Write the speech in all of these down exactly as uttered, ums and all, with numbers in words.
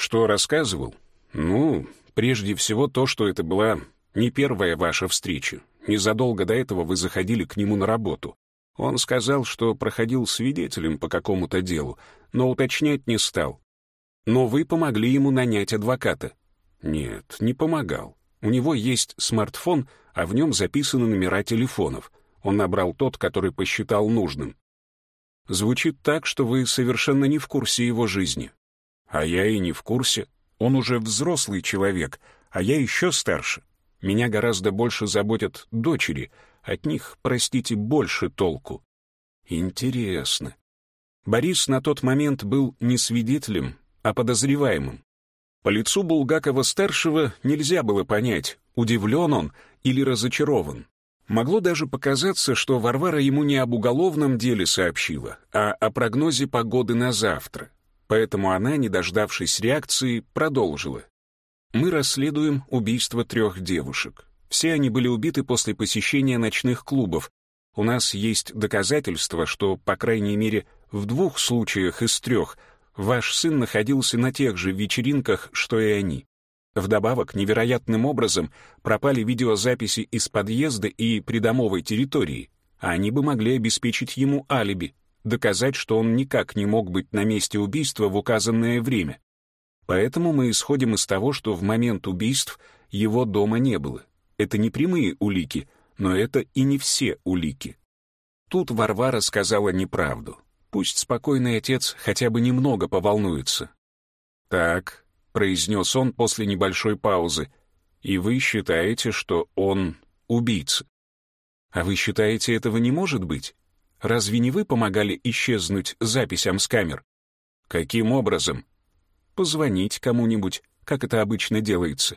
Что рассказывал? Ну, прежде всего то, что это была не первая ваша встреча. Незадолго до этого вы заходили к нему на работу. Он сказал, что проходил свидетелем по какому-то делу, но уточнять не стал. Но вы помогли ему нанять адвоката. Нет, не помогал. У него есть смартфон, а в нем записаны номера телефонов. Он набрал тот, который посчитал нужным. Звучит так, что вы совершенно не в курсе его жизни. А я и не в курсе. Он уже взрослый человек, а я еще старше. Меня гораздо больше заботят дочери. От них, простите, больше толку. Интересно. Борис на тот момент был не свидетелем, а подозреваемым. По лицу Булгакова-старшего нельзя было понять, удивлен он или разочарован. Могло даже показаться, что Варвара ему не об уголовном деле сообщила, а о прогнозе погоды на завтра. Поэтому она, не дождавшись реакции, продолжила. «Мы расследуем убийство трех девушек. Все они были убиты после посещения ночных клубов. У нас есть доказательства, что, по крайней мере, в двух случаях из трех ваш сын находился на тех же вечеринках, что и они. Вдобавок, невероятным образом пропали видеозаписи из подъезда и придомовой территории, а они бы могли обеспечить ему алиби, доказать, что он никак не мог быть на месте убийства в указанное время. Поэтому мы исходим из того, что в момент убийств его дома не было. Это не прямые улики, но это и не все улики». Тут Варвара сказала неправду. Пусть спокойный отец хотя бы немного поволнуется. «Так», — произнес он после небольшой паузы, «и вы считаете, что он убийца? А вы считаете, этого не может быть? Разве не вы помогали исчезнуть записям с камер? Каким образом? Позвонить кому-нибудь, как это обычно делается».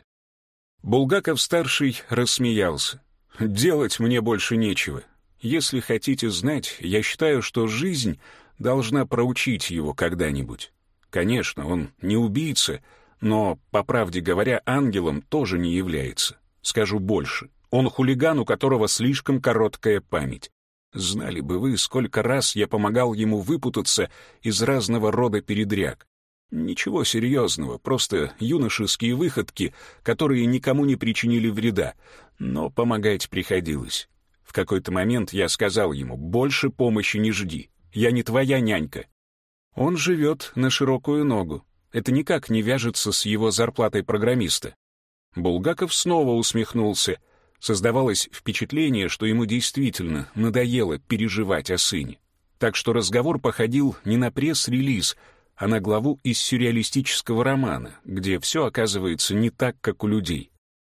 Булгаков-старший рассмеялся. «Делать мне больше нечего. Если хотите знать, я считаю, что жизнь должна проучить его когда-нибудь. Конечно, он не убийца, но, по правде говоря, ангелом тоже не является. Скажу больше. Он хулиган, у которого слишком короткая память. Знали бы вы, сколько раз я помогал ему выпутаться из разного рода передряг. Ничего серьезного, просто юношеские выходки, которые никому не причинили вреда, но помогать приходилось. В какой-то момент я сказал ему: «Больше помощи не жди, я не твоя нянька». Он живет на широкую ногу. Это никак не вяжется с его зарплатой программиста. Булгаков снова усмехнулся. Создавалось впечатление, что ему действительно надоело переживать о сыне. Так что разговор походил не на пресс-релиз, а на главу из сюрреалистического романа, где все оказывается не так, как у людей.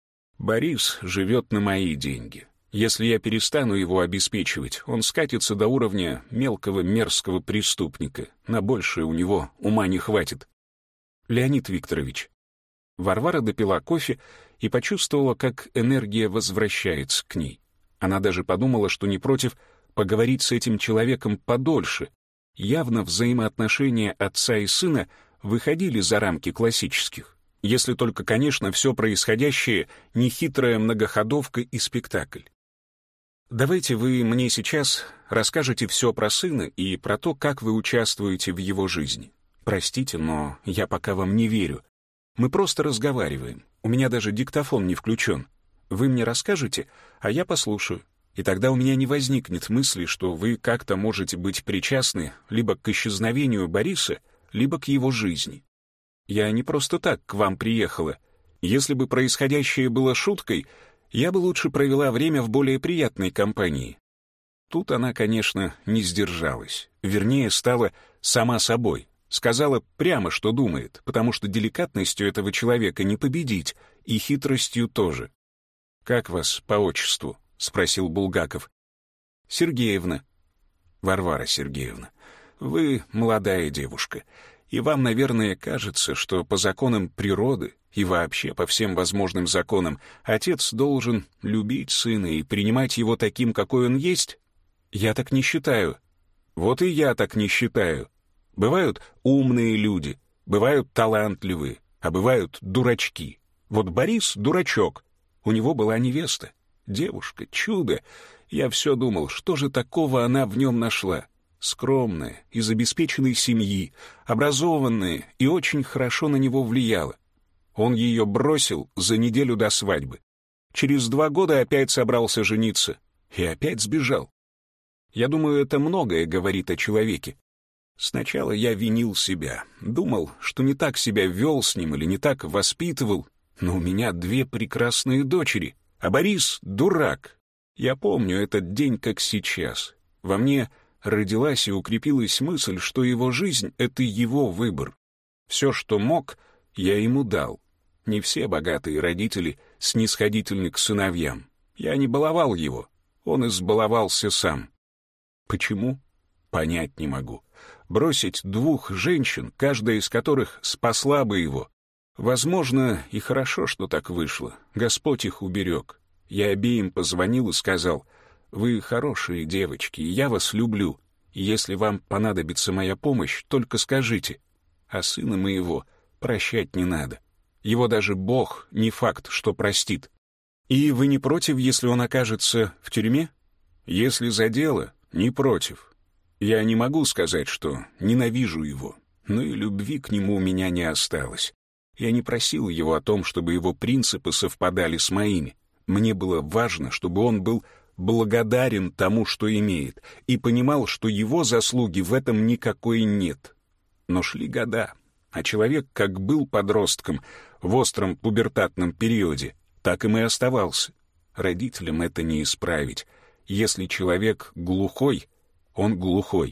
Борис живет на мои деньги. Если я перестану его обеспечивать, он скатится до уровня мелкого мерзкого преступника. На большее у него ума не хватит. Леонид Викторович. Варвара допила кофе и почувствовала, как энергия возвращается к ней. Она даже подумала, что не против поговорить с этим человеком подольше. Явно взаимоотношения отца и сына выходили за рамки классических. Если только, конечно, все происходящее не хитрая многоходовка и спектакль. Давайте вы мне сейчас расскажете все про сына и про то, как вы участвуете в его жизни. Простите, но я пока вам не верю. Мы просто разговариваем. У меня даже диктофон не включен. Вы мне расскажете, а я послушаю. И тогда у меня не возникнет мысли, что вы как-то можете быть причастны либо к исчезновению Бориса, либо к его жизни. Я не просто так к вам приехала. Если бы происходящее было шуткой, я бы лучше провела время в более приятной компании». Тут она, конечно, не сдержалась. Вернее, стала сама собой. Сказала прямо, что думает, потому что деликатностью этого человека не победить, и хитростью тоже. «Как вас по отчеству?» — спросил Булгаков. «Сергеевна». «Варвара Сергеевна, вы молодая девушка, и вам, наверное, кажется, что по законам природы и вообще по всем возможным законам отец должен любить сына и принимать его таким, какой он есть? Я так не считаю. Вот и я так не считаю. Бывают умные люди, бывают талантливые, а бывают дурачки. Вот Борис — дурачок. У него была невеста. Девушка, чудо. Я все думал, что же такого она в нем нашла. скромная, из обеспеченной семьи, образованная и очень хорошо на него влияла. Он ее бросил за неделю до свадьбы. Через два года опять собрался жениться и опять сбежал. Я думаю, это многое говорит о человеке. Сначала я винил себя, думал, что не так себя вел с ним или не так воспитывал, но у меня две прекрасные дочери, а Борис — дурак. Я помню этот день как сейчас. Во мне родилась и укрепилась мысль, что его жизнь — это его выбор. Все, что мог, я ему дал. Не все богатые родители снисходительны к сыновьям. Я не баловал его, он избаловался сам. Почему? Понять не могу. Бросить двух женщин, каждая из которых спасла бы его. Возможно, и хорошо, что так вышло. Господь их уберег. Я обеим позвонил и сказал: «Вы хорошие девочки, и я вас люблю. И если вам понадобится моя помощь, только скажите. А сына моего прощать не надо. Его даже Бог не факт, что простит. И вы не против, если он окажется в тюрьме? Если за дело, не против. Я не могу сказать, что ненавижу его, но и любви к нему у меня не осталось. Я не просил его о том, чтобы его принципы совпадали с моими. Мне было важно, чтобы он был благодарен тому, что имеет, и понимал, что его заслуги в этом никакой нет. Но шли года, а человек как был подростком в остром пубертатном периоде, так им и оставался. Родителям это не исправить. Если человек глухой, он глухой.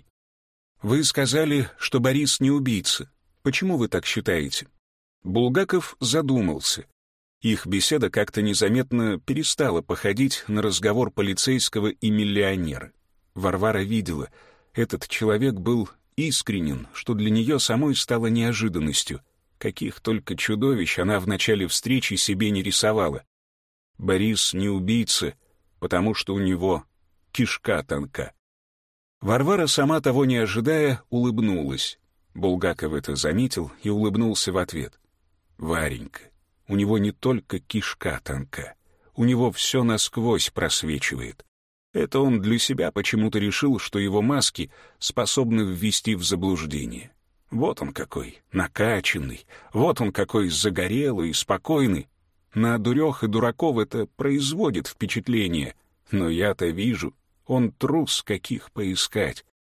Вы сказали, что Борис не убийца. Почему вы так считаете? Булгаков задумался. Их беседа как-то незаметно перестала походить на разговор полицейского и миллионера. Варвара видела, этот человек был искренен, что для нее самой стало неожиданностью. Каких только чудовищ она в начале встречи себе не рисовала. Борис не убийца, потому что у него кишка тонка. Варвара, сама того не ожидая, улыбнулась. Булгаков это заметил и улыбнулся в ответ. «Варенька, у него не только кишка тонка, у него все насквозь просвечивает. Это он для себя почему-то решил, что его маски способны ввести в заблуждение. Вот он какой, накачанный, вот он какой загорелый и спокойный. На дурех и дураков это производит впечатление, но я-то вижу, он трус, каких поискать.